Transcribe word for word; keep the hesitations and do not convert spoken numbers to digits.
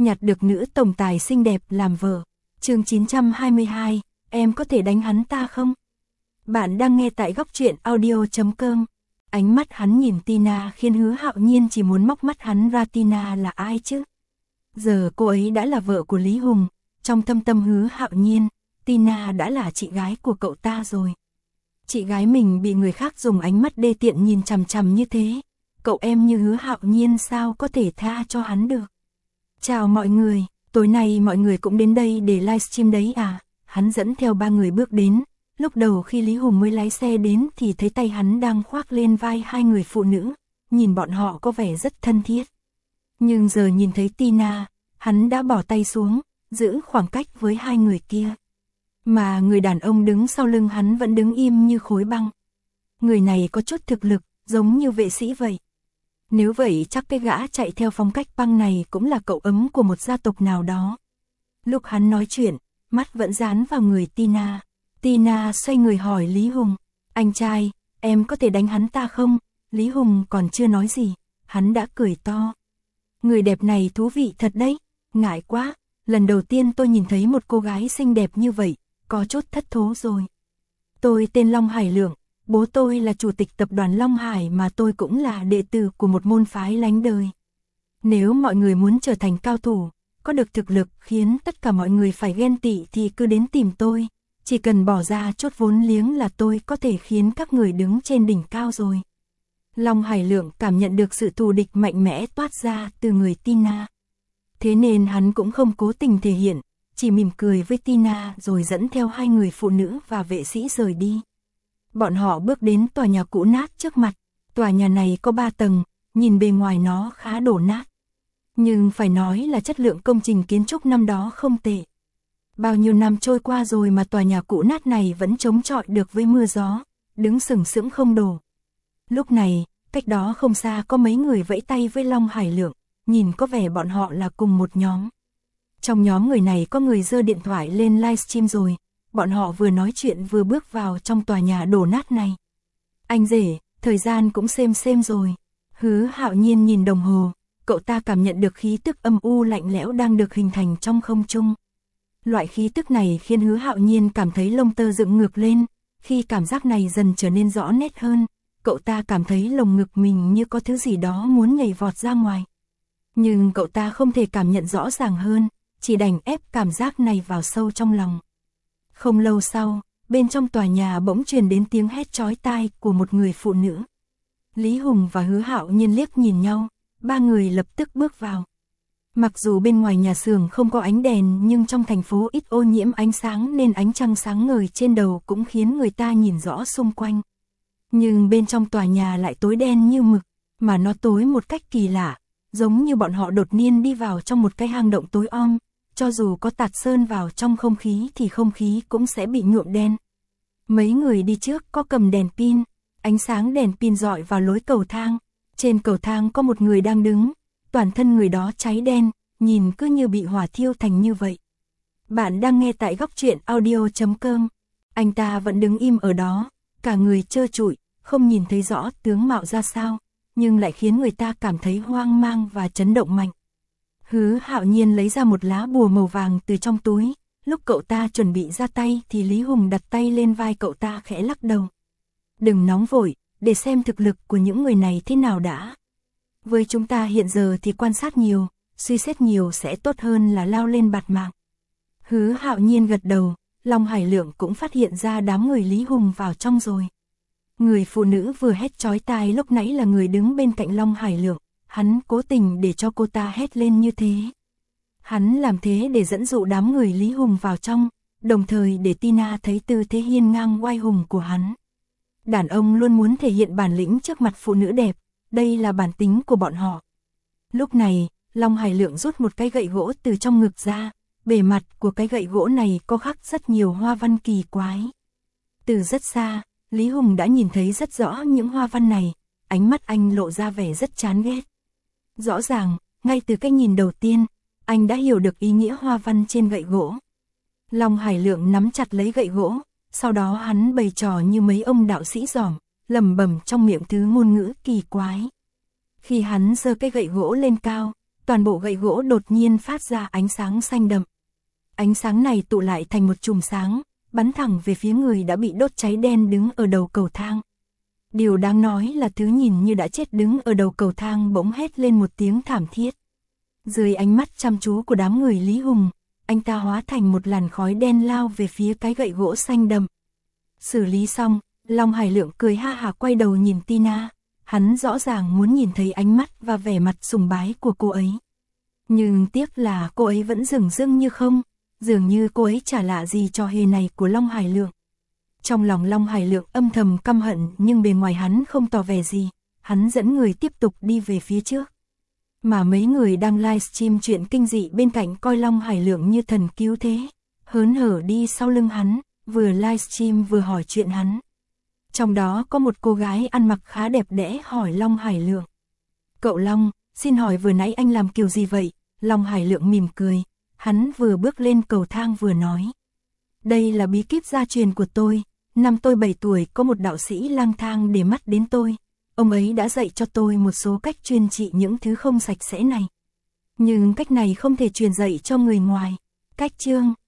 nhặt được nữ tổng tài xinh đẹp làm vợ. Chương chín trăm hai mươi hai, em có thể đánh hắn ta không? Bạn đang nghe tại góc truyện audio chấm com. Ánh mắt hắn nhìn Tina khiến Hứa Hạo Nhiên chỉ muốn móc mắt hắn ra. Tina là ai chứ? Giờ cô ấy đã là vợ của Lý Hùng, trong thâm tâm Hứa Hạo Nhiên, Tina đã là chị gái của cậu ta rồi. Chị gái mình bị người khác dùng ánh mắt đê tiện nhìn chằm chằm như thế, cậu em như Hứa Hạo Nhiên sao có thể tha cho hắn được? Chào mọi người, tối nay mọi người cũng đến đây để livestream đấy à? Hắn dẫn theo ba người bước đến, lúc đầu khi Lý Hùng mới lái xe đến thì thấy tay hắn đang khoác lên vai hai người phụ nữ, nhìn bọn họ có vẻ rất thân thiết. Nhưng giờ nhìn thấy Tina, hắn đã bỏ tay xuống, giữ khoảng cách với hai người kia. Mà người đàn ông đứng sau lưng hắn vẫn đứng im như khối băng. Người này có chút thực lực, giống như vệ sĩ vậy. Nếu vậy chắc cái gã chạy theo phong cách băng này cũng là cậu ấm của một gia tộc nào đó. Lúc hắn nói chuyện, mắt vẫn dán vào người Tina. Tina xoay người hỏi Lý Hùng, anh trai, em có thể đánh hắn ta không? Lý Hùng còn chưa nói gì, hắn đã cười to. Người đẹp này thú vị thật đấy, ngại quá, lần đầu tiên tôi nhìn thấy một cô gái xinh đẹp như vậy, có chút thất thố rồi. Tôi tên Long Hải Lượng, bố tôi là chủ tịch tập đoàn Long Hải mà tôi cũng là đệ tử của một môn phái lánh đời. Nếu mọi người muốn trở thành cao thủ, có được thực lực khiến tất cả mọi người phải ghen tị thì cứ đến tìm tôi, chỉ cần bỏ ra chút vốn liếng là tôi có thể khiến các người đứng trên đỉnh cao rồi. Long Hải Lượng cảm nhận được sự thù địch mạnh mẽ toát ra từ người Tina. Thế nên hắn cũng không cố tình thể hiện, chỉ mỉm cười với Tina rồi dẫn theo hai người phụ nữ và vệ sĩ rời đi. Bọn họ bước đến tòa nhà cũ nát trước mặt. Tòa nhà này có ba tầng, nhìn bề ngoài nó khá đổ nát. Nhưng phải nói là chất lượng công trình kiến trúc năm đó không tệ. Bao nhiêu năm trôi qua rồi mà tòa nhà cũ nát này vẫn chống chọi được với mưa gió, đứng sừng sững không đổ. Lúc này, cách đó không xa có mấy người vẫy tay với Long Hải Lượng, nhìn có vẻ bọn họ là cùng một nhóm. Trong nhóm người này có người giơ điện thoại lên livestream rồi, bọn họ vừa nói chuyện vừa bước vào trong tòa nhà đổ nát này. Anh rể, thời gian cũng xem xem rồi. Hứa Hạo Nhiên nhìn đồng hồ, cậu ta cảm nhận được khí tức âm u lạnh lẽo đang được hình thành trong không trung. Loại khí tức này khiến Hứa Hạo Nhiên cảm thấy lông tơ dựng ngược lên, khi cảm giác này dần trở nên rõ nét hơn, cậu ta cảm thấy lồng ngực mình như có thứ gì đó muốn nhảy vọt ra ngoài. Nhưng cậu ta không thể cảm nhận rõ ràng hơn, chỉ đành ép cảm giác này vào sâu trong lòng. Không lâu sau, bên trong tòa nhà bỗng truyền đến tiếng hét chói tai của một người phụ nữ. Lý Hùng và Hứa Hạo Nhiên liếc nhìn nhau, ba người lập tức bước vào. Mặc dù bên ngoài nhà xưởng không có ánh đèn nhưng trong thành phố ít ô nhiễm ánh sáng nên ánh trăng sáng ngời trên đầu cũng khiến người ta nhìn rõ xung quanh. Nhưng bên trong tòa nhà lại tối đen như mực, mà nó tối một cách kỳ lạ, giống như bọn họ đột nhiên đi vào trong một cái hang động tối om. Cho dù có tạt sơn vào trong không khí thì không khí cũng sẽ bị nhuộm đen. Mấy người đi trước có cầm đèn pin, ánh sáng đèn pin rọi vào lối cầu thang. Trên cầu thang có một người đang đứng, toàn thân người đó cháy đen, nhìn cứ như bị hỏa thiêu thành như vậy. Bạn đang nghe tại góc truyện audio chấm com. Anh ta vẫn đứng im ở đó, cả người trơ trụi, không nhìn thấy rõ tướng mạo ra sao, nhưng lại khiến người ta cảm thấy hoang mang và chấn động mạnh. Hứa Hạo Nhiên lấy ra một lá bùa màu vàng từ trong túi, lúc cậu ta chuẩn bị ra tay thì Lý Hùng đặt tay lên vai cậu ta khẽ lắc đầu. Đừng nóng vội, để xem thực lực của những người này thế nào đã. Với chúng ta hiện giờ thì quan sát nhiều, suy xét nhiều sẽ tốt hơn là lao lên bạt mạng. Hứa Hạo Nhiên gật đầu, Long Hải Lượng cũng phát hiện ra đám người Lý Hùng vào trong rồi. Người phụ nữ vừa hét chói tai lúc nãy là người đứng bên cạnh Long Hải Lượng. Hắn cố tình để cho cô ta hét lên như thế. Hắn làm thế để dẫn dụ đám người Lý Hùng vào trong, đồng thời để Tina thấy tư thế hiên ngang oai hùng của hắn. Đàn ông luôn muốn thể hiện bản lĩnh trước mặt phụ nữ đẹp, đây là bản tính của bọn họ. Lúc này, Long Hải Lượng rút một cái gậy gỗ từ trong ngực ra, bề mặt của cái gậy gỗ này có khắc rất nhiều hoa văn kỳ quái. Từ rất xa, Lý Hùng đã nhìn thấy rất rõ những hoa văn này, ánh mắt anh lộ ra vẻ rất chán ghét. Rõ ràng, ngay từ cái nhìn đầu tiên, anh đã hiểu được ý nghĩa hoa văn trên gậy gỗ. Long Hải Lượng nắm chặt lấy gậy gỗ, sau đó hắn bày trò như mấy ông đạo sĩ giỏm, lẩm bẩm trong miệng thứ ngôn ngữ kỳ quái. Khi hắn giơ cái gậy gỗ lên cao, toàn bộ gậy gỗ đột nhiên phát ra ánh sáng xanh đậm. Ánh sáng này tụ lại thành một chùm sáng, bắn thẳng về phía người đã bị đốt cháy đen đứng ở đầu cầu thang. Điều đáng nói là thứ nhìn như đã chết đứng ở đầu cầu thang bỗng hét lên một tiếng thảm thiết. Dưới ánh mắt chăm chú của đám người Lý Hùng, anh ta hóa thành một làn khói đen lao về phía cái gậy gỗ xanh đậm. Xử lý xong, Long Hải Lượng cười ha hả quay đầu nhìn Tina, hắn rõ ràng muốn nhìn thấy ánh mắt và vẻ mặt sùng bái của cô ấy. Nhưng tiếc là cô ấy vẫn dửng dưng như không, dường như cô ấy chả lạ gì trò hề này của Long Hải Lượng. Trong lòng Long Hải Lượng âm thầm căm hận nhưng bề ngoài hắn không tỏ vẻ gì, hắn dẫn người tiếp tục đi về phía trước. Mà mấy người đang livestream chuyện kinh dị bên cạnh coi Long Hải Lượng như thần cứu thế, hớn hở đi sau lưng hắn, vừa livestream vừa hỏi chuyện hắn. Trong đó có một cô gái ăn mặc khá đẹp đẽ hỏi Long Hải Lượng. Cậu Long, xin hỏi vừa nãy anh làm kiểu gì vậy? Long Hải Lượng mỉm cười, hắn vừa bước lên cầu thang vừa nói. Đây là bí kíp gia truyền của tôi, năm tôi bảy tuổi có một đạo sĩ lang thang để mắt đến tôi. Ông ấy đã dạy cho tôi một số cách chuyên trị những thứ không sạch sẽ này. Nhưng cách này không thể truyền dạy cho người ngoài. Cách chương